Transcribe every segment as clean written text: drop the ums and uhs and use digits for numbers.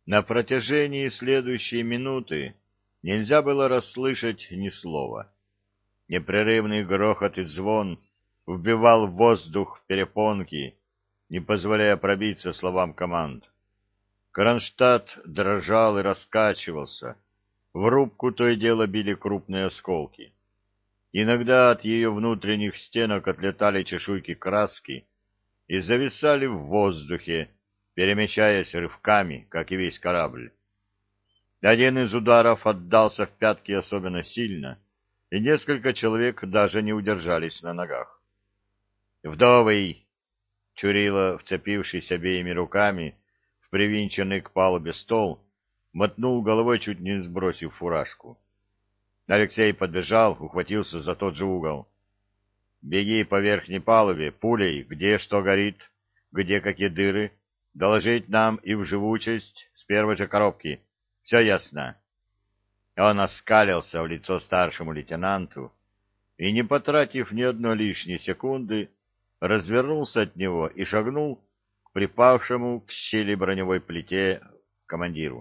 На протяжении следующей минуты нельзя было расслышать ни слова. Непрерывный грохот и звон вбивал в воздух в перепонки, не позволяя пробиться словам команд. Кронштадт дрожал и раскачивался. В рубку то и дело били крупные осколки. Иногда от ее внутренних стенок отлетали чешуйки краски и зависали в воздухе, перемещаясь рывками, как и весь корабль. Один из ударов отдался в пятки особенно сильно, и несколько человек даже не удержались на ногах. «Вдовый!» — Чурило, вцепившись обеими руками в привинченный к палубе стол, мотнул головой, чуть не сбросив фуражку. Алексей подбежал, ухватился за тот же угол. «Беги по верхней палубе, пулей, где что горит, где какие дыры, доложить нам и в живучесть с первой же коробки. Все ясно». Он оскалился в лицо старшему лейтенанту и, не потратив ни одной лишней секунды, развернулся от него и шагнул к припавшему к щели броневой плите командиру.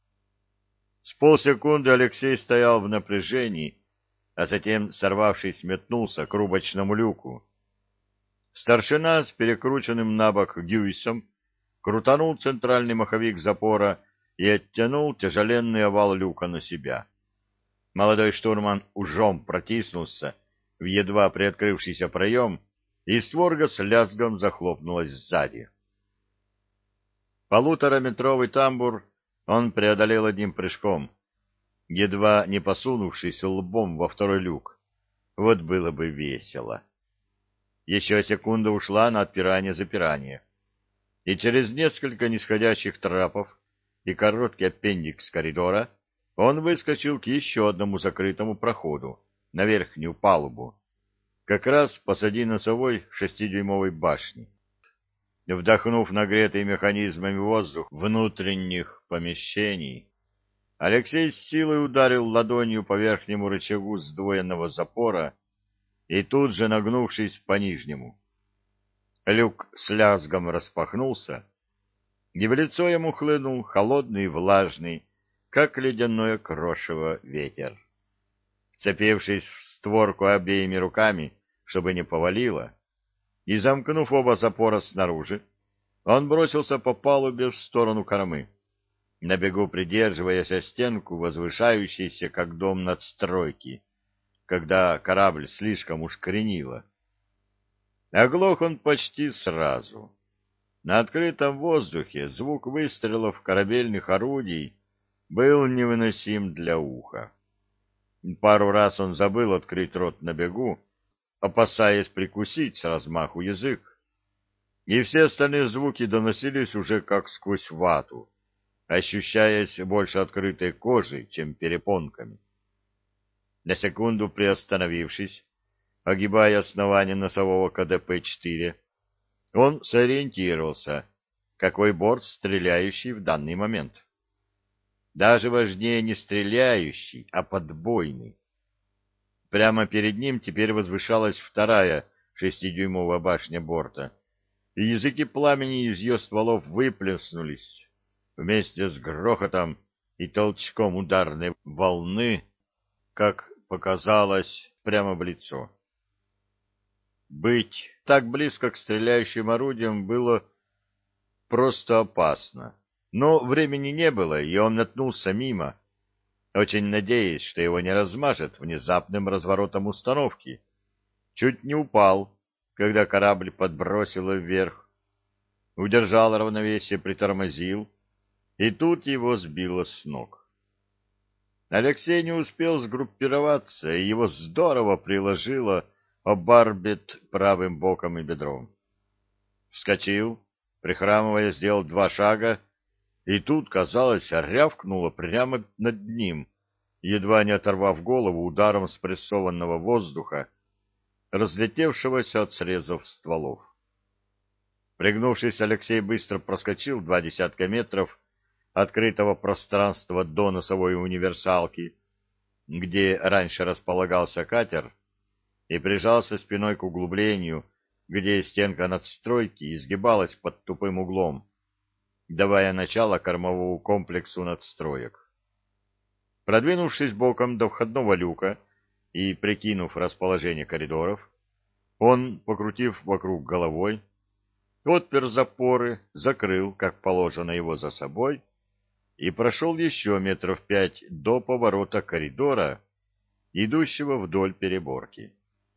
С полсекунды Алексей стоял в напряжении, а затем, сорвавшись, метнулся к рубочному люку. Старшина с перекрученным набок гюйсом крутанул центральный маховик запора и оттянул тяжеленный овал люка на себя. Молодой штурман ужом протиснулся в едва приоткрывшийся проем, и створка с лязгом захлопнулась сзади. Полутораметровый тамбур он преодолел одним прыжком, едва не посунувшись лбом во второй люк. Вот было бы весело. Еще секунда ушла на отпирание-запирание, и через несколько нисходящих трапов и короткий аппендикс коридора он выскочил к еще одному закрытому проходу на верхнюю палубу, как раз посреди носовой 6-дюймовой башни. Вдохнув нагретый механизмами воздух внутренних помещений, Алексей с силой ударил ладонью по верхнему рычагу сдвоенного запора и тут же нагнувшись по нижнему. Люк с лязгом распахнулся, и в лицо ему хлынул холодный и влажный, как ледяное крошево, ветер. Вцепившись в створку обеими руками, чтобы не повалило, и замкнув оба запора снаружи, он бросился по палубе в сторону кормы, на бегу придерживаясь о стенку, возвышающейся, как дом надстройки, когда корабль слишком уж кренило. Оглох он почти сразу. На открытом воздухе звук выстрелов корабельных орудий был невыносим для уха. Пару раз он забыл открыть рот на бегу, опасаясь прикусить с размаху язык, и все остальные звуки доносились уже как сквозь вату, ощущаясь больше открытой кожей, чем перепонками. На секунду приостановившись, огибая основание носового КДП-4, он сориентировался, какой борт стреляющий в данный момент. Даже важнее не стреляющий, а подбойный. Прямо перед ним теперь возвышалась вторая 6-дюймовая башня борта, и языки пламени из ее стволов выплеснулись вместе с грохотом и толчком ударной волны, как показалось, прямо в лицо. Быть так близко к стреляющим орудиям было просто опасно, но времени не было, и он метнулся мимо, очень надеясь, что его не размажет внезапным разворотом установки. Чуть не упал, когда корабль подбросило вверх. Удержал равновесие, притормозил, и тут его сбило с ног. Алексей не успел сгруппироваться, и его здорово приложило об барбет правым боком и бедром. Вскочил, прихрамывая, сделал 2 шага, и тут, казалось, рявкнуло прямо над ним, едва не оторвав голову ударом спрессованного воздуха, разлетевшегося от срезов стволов. Пригнувшись, Алексей быстро проскочил 20 метров открытого пространства до носовой универсалки, где раньше располагался катер, и прижался спиной к углублению, где стенка надстройки изгибалась под тупым углом. давая начало кормовому комплексу надстроек. Продвинувшись боком до входного люка и прикинув расположение коридоров, он, покрутив вокруг головой, отпер запоры, закрыл, как положено его за собой, и прошел еще метров 5 до поворота коридора, идущего вдоль переборки.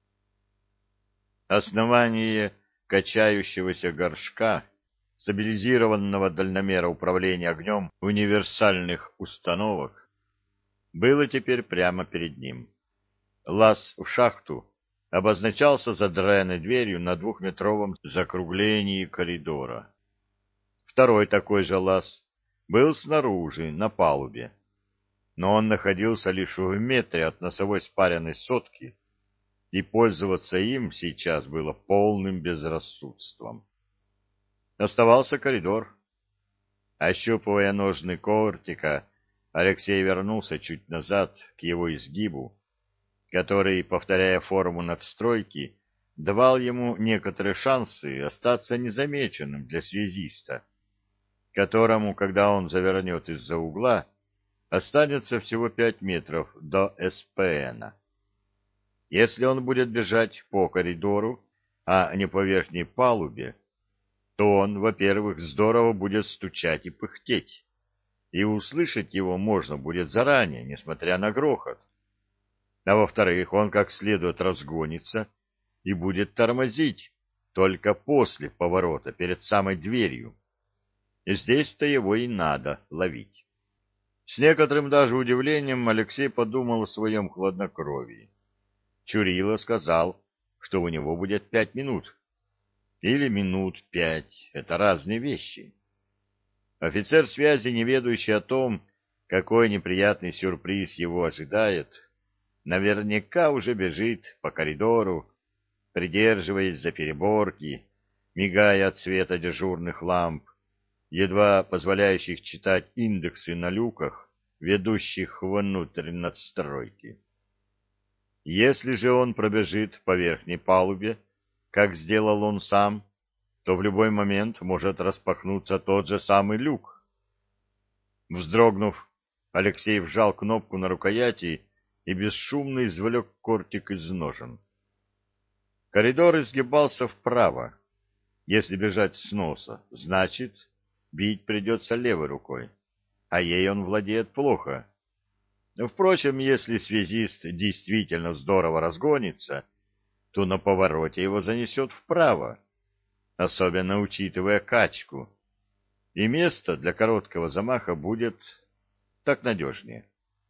Основание качающегося горшка, стабилизированного дальномера управления огнем универсальных установок, было теперь прямо перед ним. Лаз в шахту обозначался задраенной дверью на 2-метровом закруглении коридора. Второй такой же лаз был снаружи, на палубе, но он находился лишь в метре от носовой спаренной сотки, и пользоваться им сейчас было полным безрассудством. Оставался коридор. Ощупывая ножны кортика, Алексей вернулся чуть назад к его изгибу, который, повторяя форму надстройки, давал ему некоторые шансы остаться незамеченным для связиста, которому, когда он завернет из-за угла, останется всего 5 метров до СПНа. Если он будет бежать по коридору, а не по верхней палубе, то он, во-первых, здорово будет стучать и пыхтеть, и услышать его можно будет заранее, несмотря на грохот. А во-вторых, он как следует разгонится и будет тормозить только после поворота, перед самой дверью. И здесь-то его и надо ловить. С некоторым даже удивлением Алексей подумал о своем хладнокровии. Чурило сказал, что у него будет 5 минут. Или минут 5 — это разные вещи. Офицер связи, не ведающий о том, какой неприятный сюрприз его ожидает, наверняка уже бежит по коридору, придерживаясь за переборки, мигая от света дежурных ламп, едва позволяющих читать индексы на люках, ведущих внутрь надстройки. Если же он пробежит по верхней палубе, как сделал он сам, то в любой момент может распахнуться тот же самый люк. Вздрогнув, Алексей вжал кнопку на рукояти и бесшумно извлек кортик из ножен. Коридор изгибался вправо. Если бежать с носа, значит, бить придется левой рукой, а ей он владеет плохо. Впрочем, если связист действительно здорово разгонится, то на повороте его занесет вправо, особенно учитывая качку, и место для короткого замаха будет так надежнее.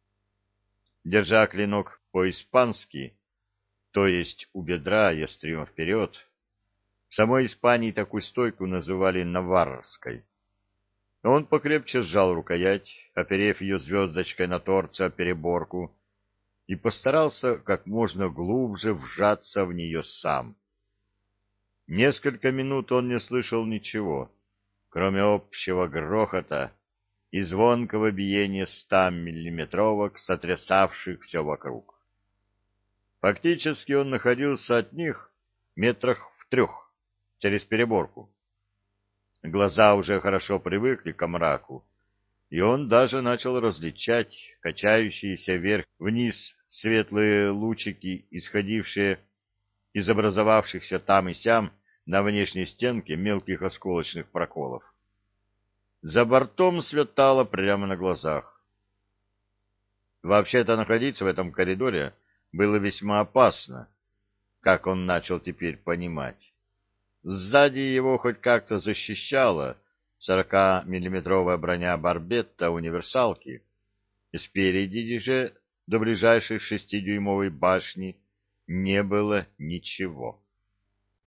Держа клинок по-испански, то есть у бедра и острием вперед, в самой Испании такую стойку называли наварской. Он покрепче сжал рукоять, оперев ее звездочкой на торце о переборку, и постарался как можно глубже вжаться в нее сам. Несколько минут он не слышал ничего, кроме общего грохота и звонкого биения 100-миллиметровок, сотрясавших все вокруг. Фактически он находился от них метрах в 3, через переборку. Глаза уже хорошо привыкли к мраку, и он даже начал различать качающиеся вверх-вниз светлые лучики, исходившие из образовавшихся там и сям на внешней стенке мелких осколочных проколов. За бортом светало прямо на глазах. Вообще-то находиться в этом коридоре было весьма опасно, как он начал теперь понимать. Сзади его хоть как-то защищала 40-миллиметровая броня барбетта универсалки, и спереди же до ближайшей 6-дюймовой башни не было ничего.